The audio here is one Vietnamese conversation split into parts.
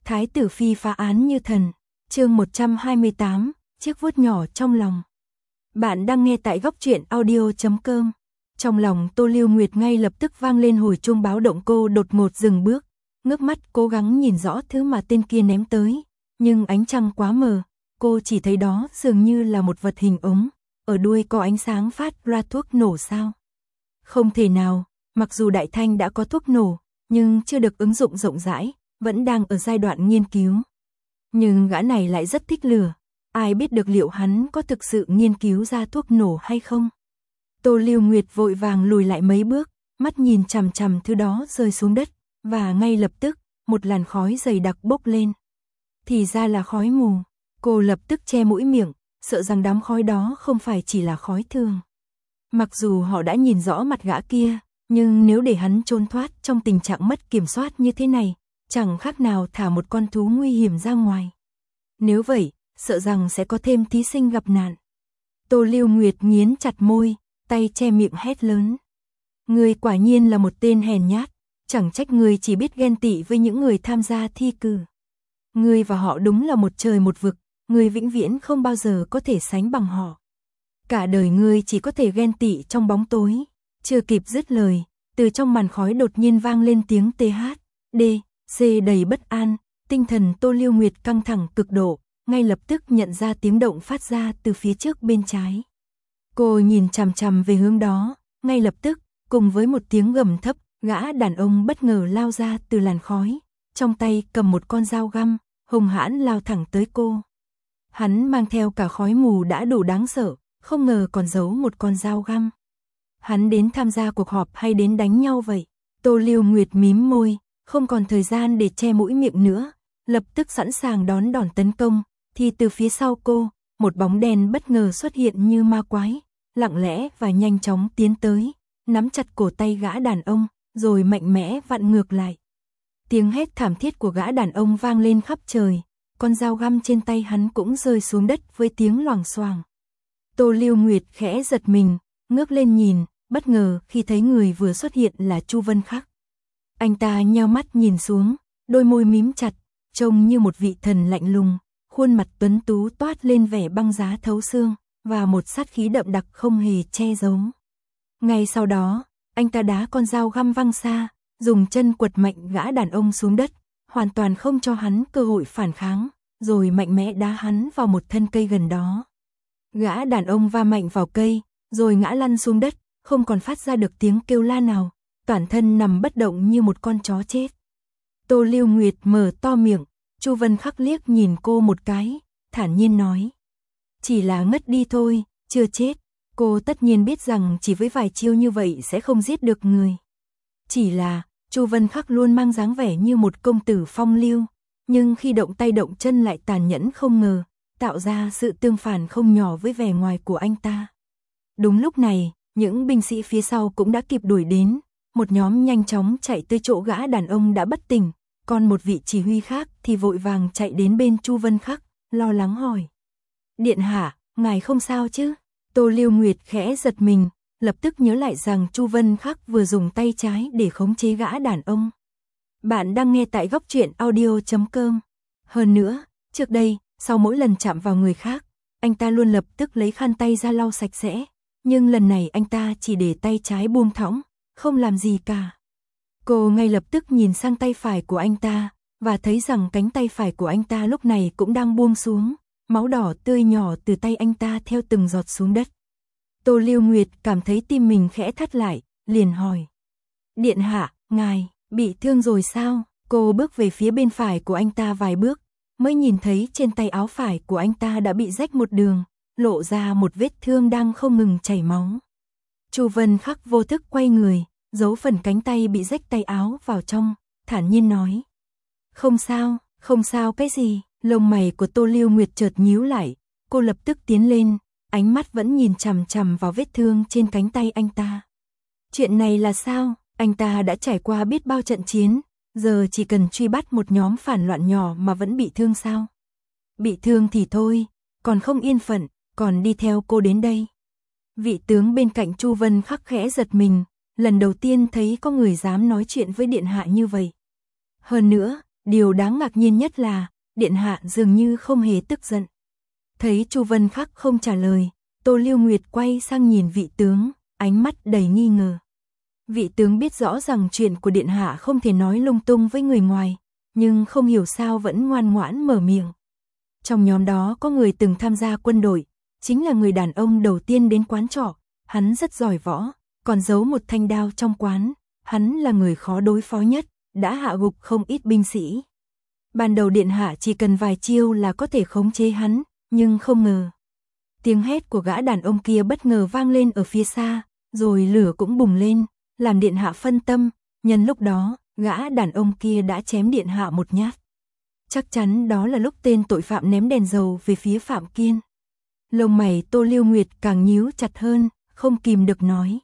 Thái tử phi phá án như thần. Chương 128, chiếc vuốt nhỏ trong lòng. Bạn đang nghe tại góc truyện audio.com. Trong lòng Tô Lưu Nguyệt ngay lập tức vang lên hồi chuông báo động, cô đột ngột dừng bước, ngước mắt cố gắng nhìn rõ thứ mà tên kia ném tới, nhưng ánh trăng quá mờ, cô chỉ thấy đó dường như là một vật hình ống, ở đuôi có ánh sáng phát ra thuốc nổ sao? Không thể nào, mặc dù Đại Thanh đã có thuốc nổ, nhưng chưa được ứng dụng rộng rãi, vẫn đang ở giai đoạn nghiên cứu. Nhưng gã này lại rất thích lửa, ai biết được liệu hắn có thực sự nghiên cứu ra thuốc nổ hay không? Tô Lưu Nguyệt vội vàng lùi lại mấy bước, mắt nhìn chằm chằm thứ đó rơi xuống đất, và ngay lập tức, một làn khói dày đặc bốc lên. Thì ra là khói mù, cô lập tức che mũi miệng, sợ rằng đám khói đó không phải chỉ là khói thường. Mặc dù họ đã nhìn rõ mặt gã kia, nhưng nếu để hắn trốn thoát trong tình trạng mất kiểm soát như thế này, chẳng khác nào thả một con thú nguy hiểm ra ngoài. Nếu vậy, sợ rằng sẽ có thêm thí sinh gặp nạn. Tô Lưu Nguyệt nghiến chặt môi, tay che miệng hét lớn. Ngươi quả nhiên là một tên hèn nhát, chẳng trách ngươi chỉ biết ghen tị với những người tham gia thi cử. Ngươi và họ đúng là một trời một vực, ngươi vĩnh viễn không bao giờ có thể sánh bằng họ. Cả đời ngươi chỉ có thể ghen tị trong bóng tối. Chưa kịp dứt lời, từ trong màn khói đột nhiên vang lên tiếng TH, D, C đầy bất an, tinh thần Tô Lưu Nguyệt căng thẳng cực độ, ngay lập tức nhận ra tiếng động phát ra từ phía trước bên trái. Cô nhìn chằm chằm về hướng đó, ngay lập tức, cùng với một tiếng gầm thấp, gã đàn ông bất ngờ lao ra từ làn khói, trong tay cầm một con dao găm, hung hãn lao thẳng tới cô. Hắn mang theo cả khói mù đã đủ đáng sợ, không ngờ còn giấu một con dao găm. Hắn đến tham gia cuộc họp hay đến đánh nhau vậy? Tô Lưu Nguyệt mím môi, không còn thời gian để che mũi miệng nữa, lập tức sẵn sàng đón đòn tấn công, thì từ phía sau cô, một bóng đen bất ngờ xuất hiện như ma quái, lặng lẽ và nhanh chóng tiến tới, nắm chặt cổ tay gã đàn ông, rồi mạnh mẽ vặn ngược lại. Tiếng hét thảm thiết của gã đàn ông vang lên khắp trời, con dao găm trên tay hắn cũng rơi xuống đất với tiếng loảng xoảng. Tô Lưu Nguyệt khẽ giật mình, ngước lên nhìn, bất ngờ khi thấy người vừa xuất hiện là Chu Vân Khắc. Anh ta nheo mắt nhìn xuống, đôi môi mím chặt, trông như một vị thần lạnh lùng, khuôn mặt tuấn tú toát lên vẻ băng giá thấu xương, và một sát khí đậm đặc không hề che giấu. Ngay sau đó, anh ta đá con dao găm văng xa, dùng chân quật mạnh gã đàn ông xuống đất, hoàn toàn không cho hắn cơ hội phản kháng, rồi mạnh mẽ đá hắn vào một thân cây gần đó. Gã đàn ông va mạnh vào cây, rồi ngã lăn xuống đất, không còn phát ra được tiếng kêu la nào, toàn thân nằm bất động như một con chó chết. Tô Lưu Nguyệt mở to miệng, Chu Vân Khắc liếc nhìn cô một cái, thản nhiên nói. Chỉ là ngất đi thôi, chưa chết. Cô tất nhiên biết rằng chỉ với vài chiêu như vậy sẽ không giết được người. Chỉ là, Chu Vân Khắc luôn mang dáng vẻ như một công tử phong lưu, nhưng khi động tay động chân lại tàn nhẫn không ngờ, tạo ra sự tương phản không nhỏ với vẻ ngoài của anh ta. Đúng lúc này, những binh sĩ phía sau cũng đã kịp đuổi đến, một nhóm nhanh chóng chạy tới chỗ gã đàn ông đã bất tỉnh, còn một vị chỉ huy khác thì vội vàng chạy đến bên Chu Vân Khắc, lo lắng hỏi. Điện hạ, ngài không sao chứ? Tô Lưu Nguyệt khẽ giật mình, lập tức nhớ lại rằng Chu Vân Khắc vừa dùng tay trái để khống chế gã đàn ông. Bạn đang nghe tại góc truyện audio.com. Hơn nữa, trước đây, sau mỗi lần chạm vào người khác, anh ta luôn lập tức lấy khăn tay ra lau sạch sẽ, nhưng lần này anh ta chỉ để tay trái buông thõng, không làm gì cả. Cô ngay lập tức nhìn sang tay phải của anh ta, và thấy rằng cánh tay phải của anh ta lúc này cũng đang buông xuống, máu đỏ tươi nhỏ từ tay anh ta theo từng giọt xuống đất. Tô Lưu Nguyệt cảm thấy tim mình khẽ thắt lại, liền hỏi. Điện hạ, ngài, bị thương rồi sao? Cô bước về phía bên phải của anh ta vài bước, mới nhìn thấy trên tay áo phải của anh ta đã bị rách một đường, lộ ra một vết thương đang không ngừng chảy máu. Chu Vân Khắc vô thức quay người, giấu phần cánh tay bị rách tay áo vào trong, thản nhiên nói. Không sao cái gì? Lông mày của Tô Lưu Nguyệt chợt nhíu lại, cô lập tức tiến lên, ánh mắt vẫn nhìn chằm chằm vào vết thương trên cánh tay anh ta. Chuyện này là sao? Anh ta đã trải qua biết bao trận chiến, giờ chỉ cần truy bắt một nhóm phản loạn nhỏ mà vẫn bị thương sao? Bị thương thì thôi, còn không yên phận, còn đi theo cô đến đây. Vị tướng bên cạnh Chu Vân Khắc khẽ giật mình, lần đầu tiên thấy có người dám nói chuyện với điện hạ như vậy. Hơn nữa, Điều đáng ngạc nhiên nhất là, điện hạ dường như không hề tức giận. Thấy Chu Vân Khắc không trả lời, Tô Lưu Nguyệt quay sang nhìn vị tướng, ánh mắt đầy nghi ngờ. Vị tướng biết rõ rằng chuyện của điện hạ không thể nói lung tung với người ngoài, nhưng không hiểu sao vẫn ngoan ngoãn mở miệng. Trong nhóm đó có người từng tham gia quân đội, chính là người đàn ông đầu tiên đến quán trọ, hắn rất giỏi võ, còn giấu một thanh đao trong quán, hắn là người khó đối phó nhất, đã hạ gục không ít binh sĩ. Ban đầu điện hạ chỉ cần vài chiêu là có thể khống chế hắn, nhưng không ngờ. Tiếng hét của gã đàn ông kia bất ngờ vang lên ở phía xa, rồi lửa cũng bùng lên, làm điện hạ phân tâm, nhân lúc đó, gã đàn ông kia đã chém điện hạ một nhát. Chắc chắn đó là lúc tên tội phạm ném đèn dầu về phía Phạm Kiên. Lông mày Tô Lưu Nguyệt càng nhíu chặt hơn, không kìm được nói.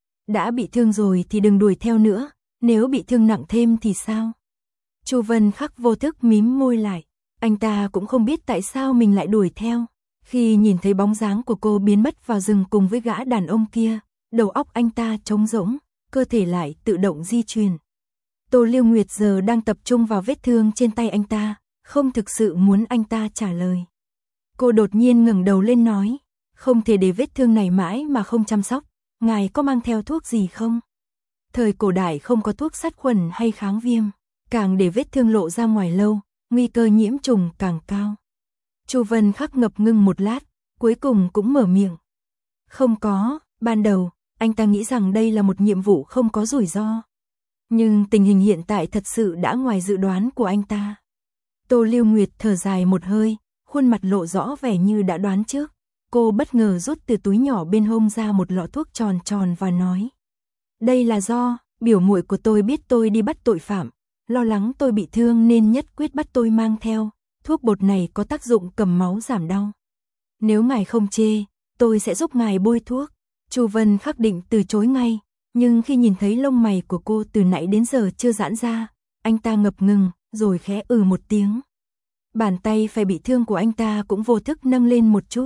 Đã bị thương rồi thì đừng đuổi theo nữa, nếu bị thương nặng thêm thì sao? Chu Vân Khắc vô thức mím môi lại, anh ta cũng không biết tại sao mình lại đuổi theo. Khi nhìn thấy bóng dáng của cô biến mất vào rừng cùng với gã đàn ông kia, đầu óc anh ta trống rỗng, cơ thể lại tự động di chuyển. Tô Lưu Nguyệt giờ đang tập trung vào vết thương trên tay anh ta, không thực sự muốn anh ta trả lời. Cô đột nhiên ngẩng đầu lên nói, không thể để vết thương này mãi mà không chăm sóc, ngài có mang theo thuốc gì không? Thời cổ đại không có thuốc sát khuẩn hay kháng viêm, càng để vết thương lộ ra ngoài lâu, nguy cơ nhiễm trùng càng cao. Chu Vân Khắc ngập ngừng một lát, cuối cùng cũng mở miệng. Không có, ban đầu, anh ta nghĩ rằng đây là một nhiệm vụ không có rủi ro. Nhưng tình hình hiện tại thật sự đã ngoài dự đoán của anh ta. Tô Lưu Nguyệt thở dài một hơi, khuôn mặt lộ rõ vẻ như đã đoán trước. Cô bất ngờ rút từ túi nhỏ bên hông ra một lọ thuốc tròn tròn và nói. Đây là do, biểu muội của tôi biết tôi đi bắt tội phạm, lo lắng tôi bị thương nên nhất quyết bắt tôi mang theo. Thuốc bột này có tác dụng cầm máu giảm đau. Nếu ngài không chê, tôi sẽ giúp ngài bôi thuốc. Chu Vân Khắc định từ chối ngay, nhưng khi nhìn thấy lông mày của cô từ nãy đến giờ chưa giãn ra, anh ta ngập ngừng, rồi khẽ một tiếng. Bàn tay phải bị thương của anh ta cũng vô thức nâng lên một chút.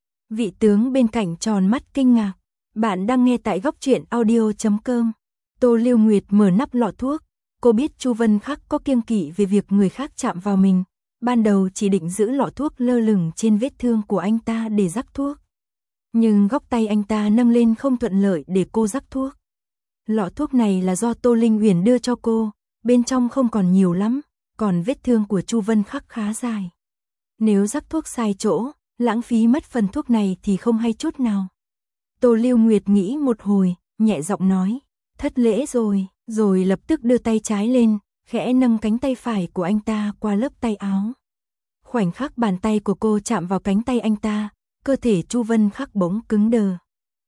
Vị tướng bên cạnh tròn mắt kinh ngạc. Bạn đang nghe tại Góc Truyện Audio.com. Tô Lưu Nguyệt mở nắp lọ thuốc. Cô biết Chu Vân Khắc có kiêng kỵ về việc người khác chạm vào mình. Ban đầu chỉ định giữ lọ thuốc lơ lửng trên vết thương của anh ta để rắc thuốc. Nhưng góc tay anh ta nâng lên không thuận lợi để cô rắc thuốc. Lọ thuốc này là do Tô Linh Uyển đưa cho cô, bên trong không còn nhiều lắm, còn vết thương của Chu Vân Khắc khá dài. Nếu rắc thuốc sai chỗ, lãng phí mất phần thuốc này thì không hay chút nào. Tô Lưu Nguyệt nghĩ một hồi, nhẹ giọng nói, thất lễ rồi lập tức đưa tay trái lên, khẽ nâng cánh tay phải của anh ta qua lớp tay áo. Khoảnh khắc bàn tay của cô chạm vào cánh tay anh ta, cơ thể Chu Vân Khắc bỗng cứng đờ.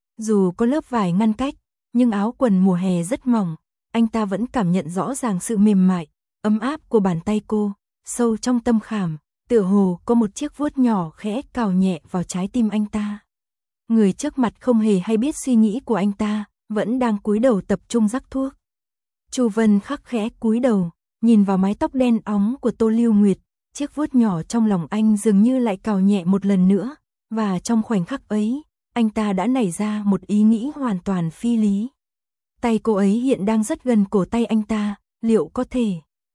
Dù có lớp vải ngăn cách, nhưng áo quần mùa hè rất mỏng, anh ta vẫn cảm nhận rõ ràng sự mềm mại, ấm áp của bàn tay cô, sâu trong tâm khảm, tựa hồ có một chiếc vuốt nhỏ khẽ cào nhẹ vào trái tim anh ta. Người trước mặt không hề hay biết suy nghĩ của anh ta, vẫn đang cúi đầu tập trung rắc thuốc. Chu Vân Khắc khẽ cúi đầu, nhìn vào mái tóc đen óng của Tô Lưu Nguyệt, chiếc vuốt nhỏ trong lòng anh dường như lại cào nhẹ một lần nữa, và trong khoảnh khắc ấy, anh ta đã nảy ra một ý nghĩ hoàn toàn phi lý. Tay cô ấy hiện đang rất gần cổ tay anh ta, liệu có thể?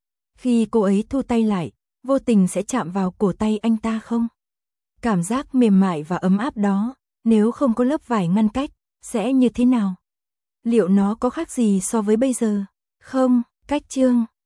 Khi cô ấy thu tay lại, vô tình sẽ chạm vào cổ tay anh ta không? Cảm giác mềm mại và ấm áp đó, nếu không có lớp vải ngăn cách, sẽ như thế nào? Liệu nó có khác gì so với bây giờ? Không, cách chương